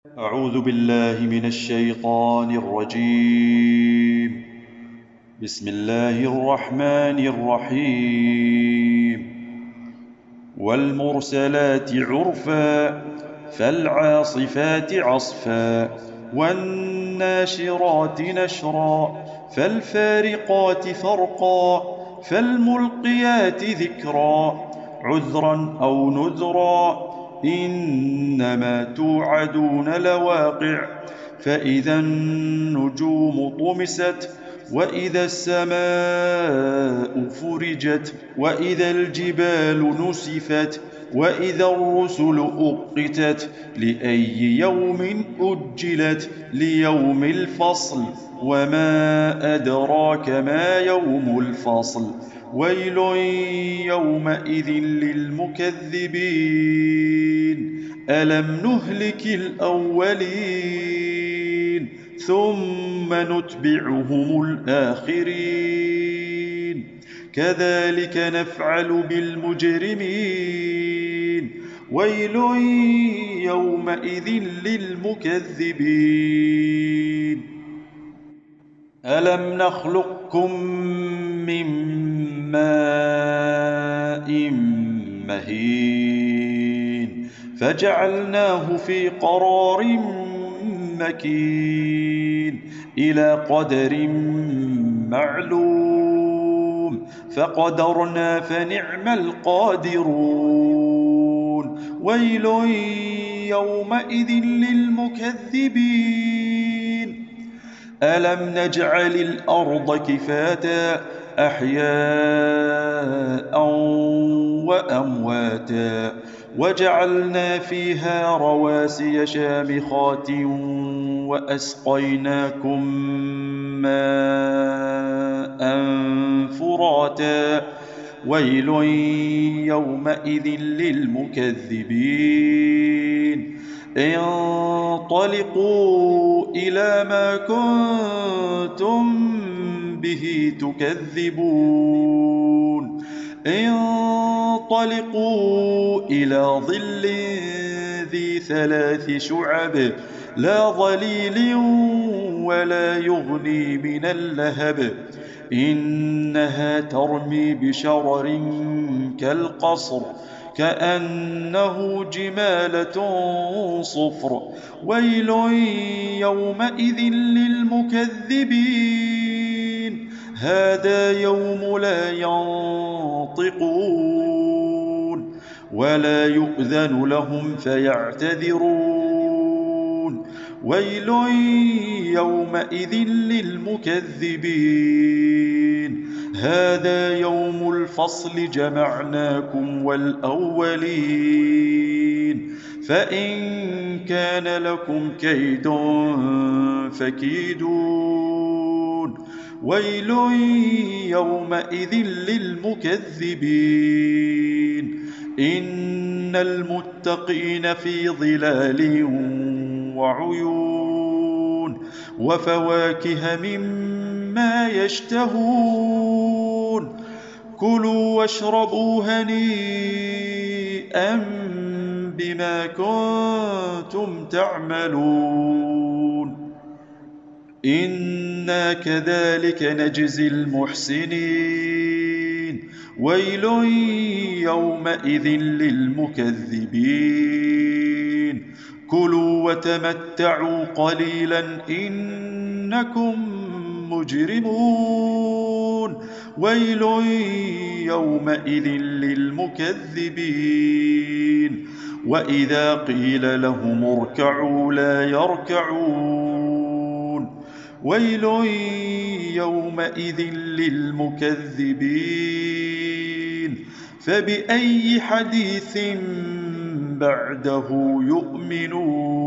أعوذ بالله من الشيطان الرجيم. بسم الله الرحمن الرحيم. والمرسلات عرفا فالعاصفات عصفا والناشرات نشرا فالفارقات فرقا فالملقيات ذكرا عذرا أو نذرا إنما توعدون لواقع فإذا النجوم طمست وإذا السماء فرجت وإذا الجبال نسفت وإذا الرسل أقتت لأي يوم أجلت ليوم الفصل وما أدراك ما يوم الفصل ويل يومئذ للمكذبين ألم نهلك الأولين ثم نتبعهم الآخرين كذلك نفعل بالمجرمين ويل يومئذ للمكذبين ألم نخلقكم من ماء مهين فجعلناه في قرار مكين إلى قدر معلوم فقدرنا فنعم القادرون ويل يومئذ للمكذبين ألم نجعل الأرض كفاتا أحياء وأمواتا وجعلنا فيها رواسي شامخات وأسقيناكم ماء فراتا ويل يومئذ للمكذبين انطلقوا إلى ما كنتم به تكذبون انطلقوا إلى ظل ذي 3 شعب لا ظليل ولا يغني من اللهب إنها ترمي بشرر كالقصر كأنه جمالة صفر ويل يومئذ للمكذبين هذا يوم لا ينطقون ولا يؤذن لهم فيعتذرون ويل يومئذ للمكذبين هذا يوم الفصل جمعناكم والأولين فإن كان لكم كيد فكيدون ويل يومئذ للمكذبين إن المتقين في ظلال وعيون وفواكه مما يشتهون كلوا واشربوا هنيئا بما كنتم تعملون إنا كذلك نجزي المحسنين ويل يومئذ للمكذبين كلوا وتمتعوا قليلا إنكم مجرمون ويل يومئذ للمكذبين وإذا قيل لهم اركعوا لا يركعون ويل يومئذ للمكذبين فبأي حديث بعده يؤمنون